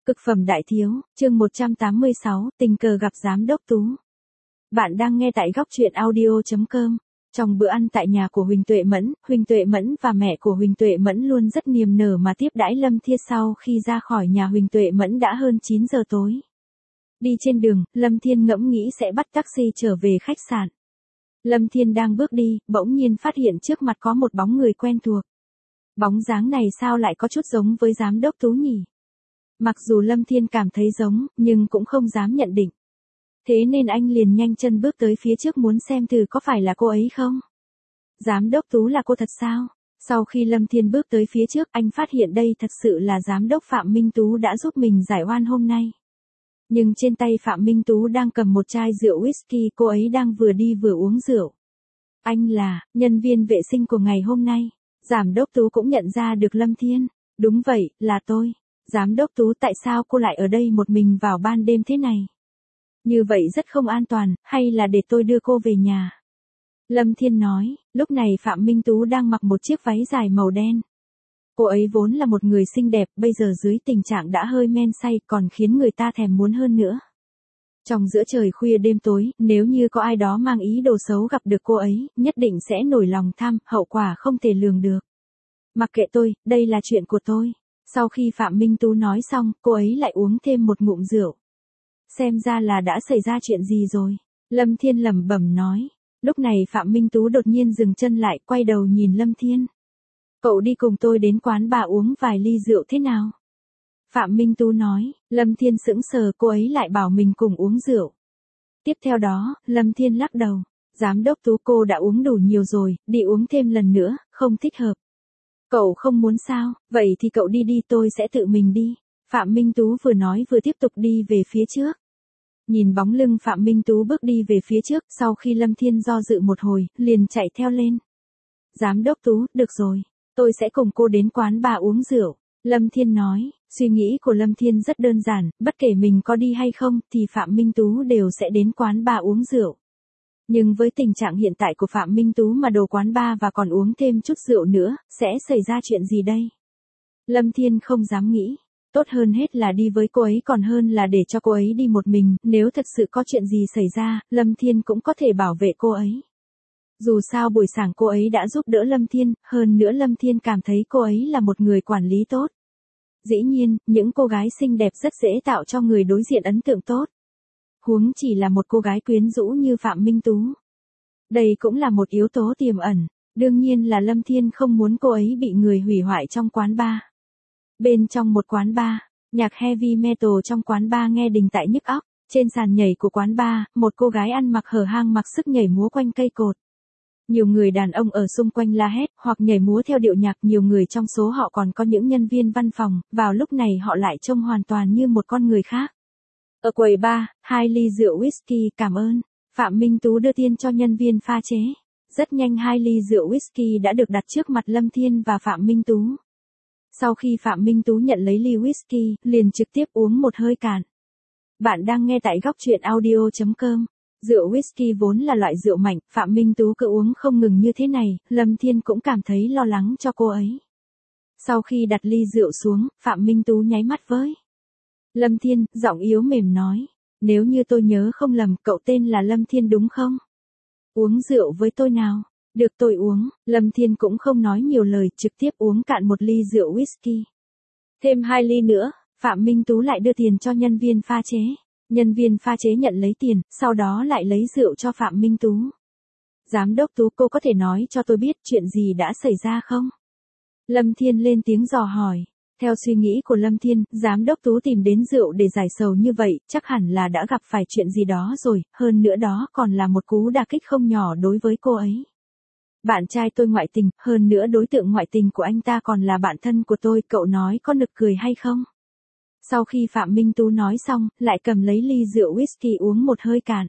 Cực phẩm đại thiếu, chương 186, tình cờ gặp giám đốc Tú. Bạn đang nghe tại góc truyện audio.com. Trong bữa ăn tại nhà của Huỳnh Tuệ Mẫn và mẹ của Huỳnh Tuệ Mẫn luôn rất niềm nở mà tiếp đãi Lâm Thiên. Sau khi ra khỏi nhà Huỳnh Tuệ Mẫn đã hơn 9 giờ tối. Đi trên đường, Lâm Thiên ngẫm nghĩ sẽ bắt taxi trở về khách sạn. Lâm Thiên đang bước đi, bỗng nhiên phát hiện trước mặt có một bóng người quen thuộc. Bóng dáng này sao lại có chút giống với giám đốc Tú nhỉ? Mặc dù Lâm Thiên cảm thấy giống, nhưng cũng không dám nhận định. Thế nên anh liền nhanh chân bước tới phía trước muốn xem thử có phải là cô ấy không. Giám đốc Tú là cô thật sao? Sau khi Lâm Thiên bước tới phía trước, anh phát hiện đây thật sự là giám đốc Phạm Minh Tú đã giúp mình giải oan hôm nay. Nhưng trên tay Phạm Minh Tú đang cầm một chai rượu whisky, cô ấy đang vừa đi vừa uống rượu. Anh là nhân viên vệ sinh của ngày hôm nay. Giám đốc Tú cũng nhận ra được Lâm Thiên. Đúng vậy, là tôi. Giám đốc Tú, tại sao cô lại ở đây một mình vào ban đêm thế này? Như vậy rất không an toàn, hay là để tôi đưa cô về nhà? Lâm Thiên nói, lúc này Phạm Minh Tú đang mặc một chiếc váy dài màu đen. Cô ấy vốn là một người xinh đẹp, bây giờ dưới tình trạng đã hơi men say còn khiến người ta thèm muốn hơn nữa. Trong giữa trời khuya đêm tối, nếu như có ai đó mang ý đồ xấu gặp được cô ấy, nhất định sẽ nổi lòng tham, hậu quả không thể lường được. Mặc kệ tôi, đây là chuyện của tôi. Sau khi Phạm Minh Tú nói xong, cô ấy lại uống thêm một ngụm rượu. Xem ra là đã xảy ra chuyện gì rồi. Lâm Thiên lẩm bẩm nói. Lúc này Phạm Minh Tú đột nhiên dừng chân lại, quay đầu nhìn Lâm Thiên. Cậu đi cùng tôi đến quán bà uống vài ly rượu thế nào? Phạm Minh Tú nói. Lâm Thiên sững sờ, cô ấy lại bảo mình cùng uống rượu. Tiếp theo đó, Lâm Thiên lắc đầu. Giám đốc Tú, cô đã uống đủ nhiều rồi, đi uống thêm lần nữa, không thích hợp. Cậu không muốn sao, vậy thì cậu đi đi, tôi sẽ tự mình đi. Phạm Minh Tú vừa nói vừa tiếp tục đi về phía trước. Nhìn bóng lưng Phạm Minh Tú bước đi về phía trước, sau khi Lâm Thiên do dự một hồi, liền chạy theo lên. Giám đốc Tú, được rồi, tôi sẽ cùng cô đến quán bà uống rượu. Lâm Thiên nói, suy nghĩ của Lâm Thiên rất đơn giản, bất kể mình có đi hay không, thì Phạm Minh Tú đều sẽ đến quán bà uống rượu. Nhưng với tình trạng hiện tại của Phạm Minh Tú mà đồ quán bar và còn uống thêm chút rượu nữa, sẽ xảy ra chuyện gì đây? Lâm Thiên không dám nghĩ. Tốt hơn hết là đi với cô ấy còn hơn là để cho cô ấy đi một mình, nếu thật sự có chuyện gì xảy ra, Lâm Thiên cũng có thể bảo vệ cô ấy. Dù sao buổi sáng cô ấy đã giúp đỡ Lâm Thiên, hơn nữa Lâm Thiên cảm thấy cô ấy là một người quản lý tốt. Dĩ nhiên, những cô gái xinh đẹp rất dễ tạo cho người đối diện ấn tượng tốt. Huống chỉ là một cô gái quyến rũ như Phạm Minh Tú. Đây cũng là một yếu tố tiềm ẩn, đương nhiên là Lâm Thiên không muốn cô ấy bị người hủy hoại trong quán bar. Bên trong một quán bar, nhạc heavy metal trong quán bar nghe đình tại nhức óc, trên sàn nhảy của quán bar, một cô gái ăn mặc hở hang mặc sức nhảy múa quanh cây cột. Nhiều người đàn ông ở xung quanh la hét hoặc nhảy múa theo điệu nhạc, nhiều người trong số họ còn có những nhân viên văn phòng, vào lúc này họ lại trông hoàn toàn như một con người khác. Ở quầy bar, 2 ly rượu whisky, cảm ơn. Phạm Minh Tú đưa tiền cho nhân viên pha chế. Rất nhanh 2 ly rượu whisky đã được đặt trước mặt Lâm Thiên và Phạm Minh Tú. Sau khi Phạm Minh Tú nhận lấy ly whisky, liền trực tiếp uống một hơi cạn. Bạn đang nghe tại góc truyện audio.com. Rượu whisky vốn là loại rượu mạnh, Phạm Minh Tú cứ uống không ngừng như thế này, Lâm Thiên cũng cảm thấy lo lắng cho cô ấy. Sau khi đặt ly rượu xuống, Phạm Minh Tú nháy mắt với Lâm Thiên, giọng yếu mềm nói. Nếu như tôi nhớ không lầm, cậu tên là Lâm Thiên đúng không? Uống rượu với tôi nào? Được, tôi uống. Lâm Thiên cũng không nói nhiều lời, trực tiếp uống cạn một ly rượu whisky. Thêm 2 ly nữa, Phạm Minh Tú lại đưa tiền cho nhân viên pha chế. Nhân viên pha chế nhận lấy tiền, sau đó lại lấy rượu cho Phạm Minh Tú. Giám đốc Tú, cô có thể nói cho tôi biết chuyện gì đã xảy ra không? Lâm Thiên lên tiếng dò hỏi. Theo suy nghĩ của Lâm Thiên, giám đốc Tú tìm đến rượu để giải sầu như vậy, chắc hẳn là đã gặp phải chuyện gì đó rồi, hơn nữa đó còn là một cú đả kích không nhỏ đối với cô ấy. Bạn trai tôi ngoại tình, hơn nữa đối tượng ngoại tình của anh ta còn là bạn thân của tôi, cậu nói có nực cười hay không? Sau khi Phạm Minh Tú nói xong, lại cầm lấy ly rượu whisky uống một hơi cạn.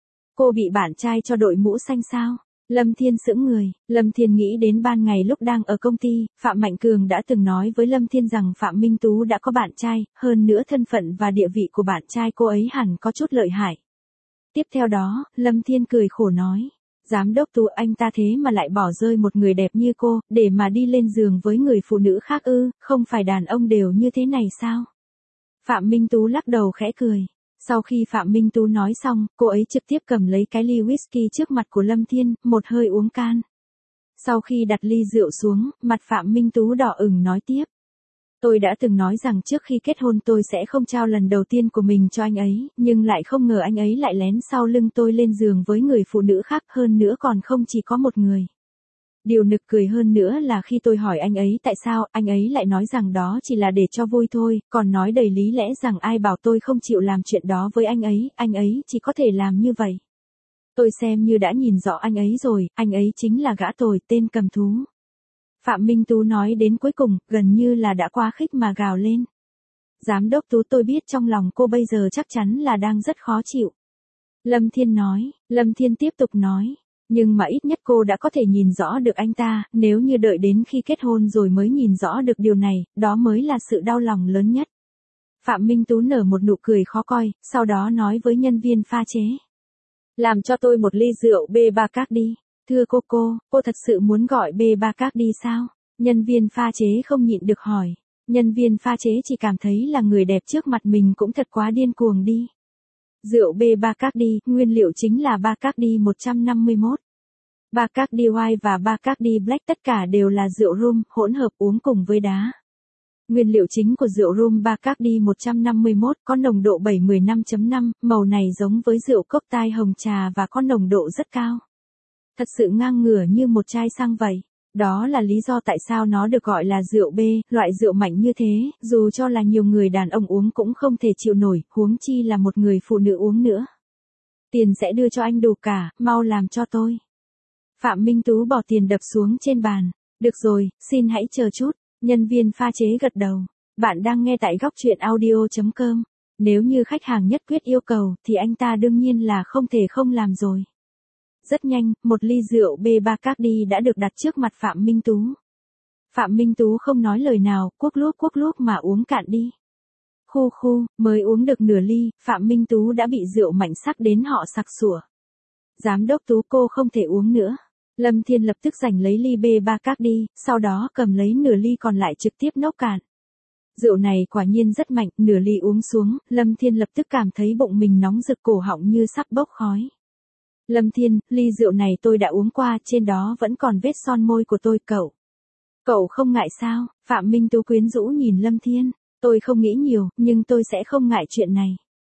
Cô bị bạn trai cho đội mũ xanh sao? Lâm Thiên sững người, Lâm Thiên nghĩ đến ban ngày lúc đang ở công ty, Phạm Mạnh Cường đã từng nói với Lâm Thiên rằng Phạm Minh Tú đã có bạn trai, hơn nữa thân phận và địa vị của bạn trai cô ấy hẳn có chút lợi hại. Tiếp theo đó, Lâm Thiên cười khổ nói, giám đốc Tú, anh ta thế mà lại bỏ rơi một người đẹp như cô, để mà đi lên giường với người phụ nữ khác ư, không phải đàn ông đều như thế này sao? Phạm Minh Tú lắc đầu khẽ cười. Sau khi Phạm Minh Tú nói xong, cô ấy trực tiếp cầm lấy cái ly whisky trước mặt của Lâm Thiên, một hơi uống can. Sau khi đặt ly rượu xuống, mặt Phạm Minh Tú đỏ ửng nói tiếp. Tôi đã từng nói rằng trước khi kết hôn tôi sẽ không trao lần đầu tiên của mình cho anh ấy, nhưng lại không ngờ anh ấy lại lén sau lưng tôi lên giường với người phụ nữ khác, hơn nữa còn không chỉ có một người. Điều nực cười hơn nữa là khi tôi hỏi anh ấy tại sao, anh ấy lại nói rằng đó chỉ là để cho vui thôi, còn nói đầy lý lẽ rằng ai bảo tôi không chịu làm chuyện đó với anh ấy chỉ có thể làm như vậy. Tôi xem như đã nhìn rõ anh ấy rồi, anh ấy chính là gã tồi, tên cầm thú. Phạm Minh Tú nói đến cuối cùng, gần như là đã quá khích mà gào lên. Giám đốc Tú, tôi biết trong lòng cô bây giờ chắc chắn là đang rất khó chịu. Lâm Thiên nói, Lâm Thiên tiếp tục nói. Nhưng mà ít nhất cô đã có thể nhìn rõ được anh ta, nếu như đợi đến khi kết hôn rồi mới nhìn rõ được điều này, đó mới là sự đau lòng lớn nhất. Phạm Minh Tú nở một nụ cười khó coi, sau đó nói với nhân viên pha chế. Làm cho tôi một ly rượu B3 đi. Thưa cô thật sự muốn gọi B3 đi sao? Nhân viên pha chế không nhịn được hỏi. Nhân viên pha chế chỉ cảm thấy là người đẹp trước mặt mình cũng thật quá điên cuồng đi. Rượu B3 đi, nguyên liệu chính là Bacardi 151. Bacardi White và Bacardi Black tất cả đều là rượu rum, hỗn hợp uống cùng với đá. Nguyên liệu chính của rượu rum Bacardi 151 có nồng độ 715.5, màu này giống với rượu cốc tai hồng trà và có nồng độ rất cao. Thật sự ngang ngửa như một chai xăng vậy. Đó là lý do tại sao nó được gọi là rượu B, loại rượu mạnh như thế, dù cho là nhiều người đàn ông uống cũng không thể chịu nổi, huống chi là một người phụ nữ uống nữa. Tiền sẽ đưa cho anh đủ cả, mau làm cho tôi. Phạm Minh Tú bỏ tiền đập xuống trên bàn. Được rồi, xin hãy chờ chút. Nhân viên pha chế gật đầu. Bạn đang nghe tại góc truyện audio.com. Nếu như khách hàng nhất quyết yêu cầu, thì anh ta đương nhiên là không thể không làm rồi. Rất nhanh, một ly rượu B3 đã được đặt trước mặt Phạm Minh Tú. Phạm Minh Tú không nói lời nào, cuốc lúp mà uống cạn đi. Mới uống được nửa ly, Phạm Minh Tú đã bị rượu mạnh sắc đến họ sặc sủa. Giám đốc Tú, cô không thể uống nữa. Lâm Thiên lập tức giành lấy ly B3 sau đó cầm lấy nửa ly còn lại trực tiếp nốc cạn. Rượu này quả nhiên rất mạnh, nửa ly uống xuống, Lâm Thiên lập tức cảm thấy bụng mình nóng rực, cổ họng như sắp bốc khói. Lâm Thiên, ly rượu này tôi đã uống qua, trên đó vẫn còn vết son môi của tôi, Cậu không ngại sao? Phạm Minh Tú quyến rũ nhìn Lâm Thiên. Tôi không nghĩ nhiều, nhưng tôi sẽ không ngại chuyện này.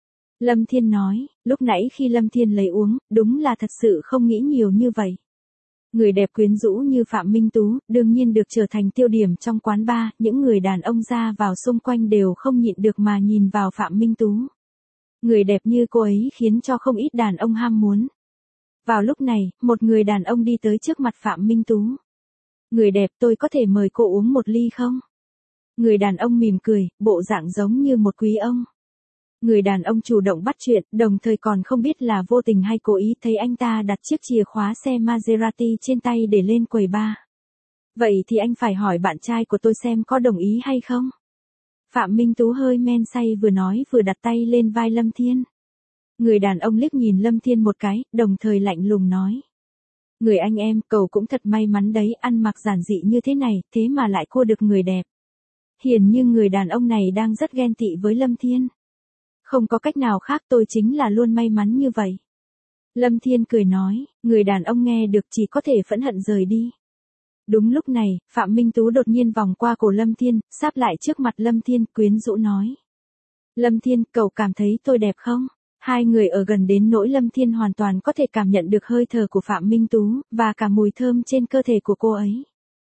Lâm Thiên nói, lúc nãy khi Lâm Thiên lấy uống, đúng là thật sự không nghĩ nhiều như vậy. Người đẹp quyến rũ như Phạm Minh Tú, đương nhiên được trở thành tiêu điểm trong quán bar, những người đàn ông ra vào xung quanh đều không nhịn được mà nhìn vào Phạm Minh Tú. Người đẹp như cô ấy khiến cho không ít đàn ông ham muốn. Vào lúc này, một người đàn ông đi tới trước mặt Phạm Minh Tú. Người đẹp, tôi có thể mời cô uống một ly không? Người đàn ông mỉm cười, bộ dạng giống như một quý ông. Người đàn ông chủ động bắt chuyện, đồng thời còn không biết là vô tình hay cố ý, thấy anh ta đặt chiếc chìa khóa xe Maserati trên tay để lên quầy bar. Vậy thì anh phải hỏi bạn trai của tôi xem có đồng ý hay không? Phạm Minh Tú hơi men say vừa nói vừa đặt tay lên vai Lâm Thiên. Người đàn ông liếc nhìn Lâm Thiên một cái, đồng thời lạnh lùng nói. Người anh em, cậu cũng thật may mắn đấy, ăn mặc giản dị như thế này, thế mà lại cua được người đẹp. Hiển như người đàn ông này đang rất ghen tị với Lâm Thiên. Không có cách nào khác, tôi chính là luôn may mắn như vậy. Lâm Thiên cười nói, người đàn ông nghe được chỉ có thể phẫn hận rời đi. Đúng lúc này, Phạm Minh Tú đột nhiên vòng qua cổ Lâm Thiên, sáp lại trước mặt Lâm Thiên, quyến rũ nói. Lâm Thiên, cậu cảm thấy tôi đẹp không? Hai người ở gần đến nỗi Lâm Thiên hoàn toàn có thể cảm nhận được hơi thở của Phạm Minh Tú, và cả mùi thơm trên cơ thể của cô ấy.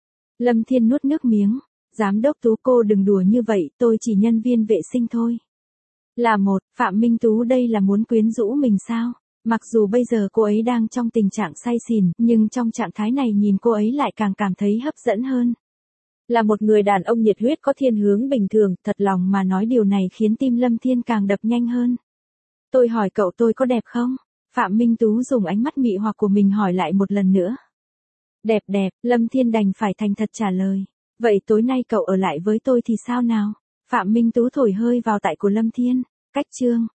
Lâm Thiên nuốt nước miếng. Giám đốc Tú, cô đừng đùa như vậy, tôi chỉ nhân viên vệ sinh thôi. Là một, Phạm Minh Tú đây là muốn quyến rũ mình sao? Mặc dù bây giờ cô ấy đang trong tình trạng say xỉn, nhưng trong trạng thái này nhìn cô ấy lại càng cảm thấy hấp dẫn hơn. Là một người đàn ông nhiệt huyết có thiên hướng bình thường, thật lòng mà nói điều này khiến tim Lâm Thiên càng đập nhanh hơn. Tôi hỏi cậu tôi có đẹp không? Phạm Minh Tú dùng ánh mắt mị hoặc của mình hỏi lại một lần nữa. Đẹp, Lâm Thiên đành phải thành thật trả lời. Vậy tối nay cậu ở lại với tôi thì sao nào? Phạm Minh Tú thổi hơi vào tai của Lâm Thiên. Cách chương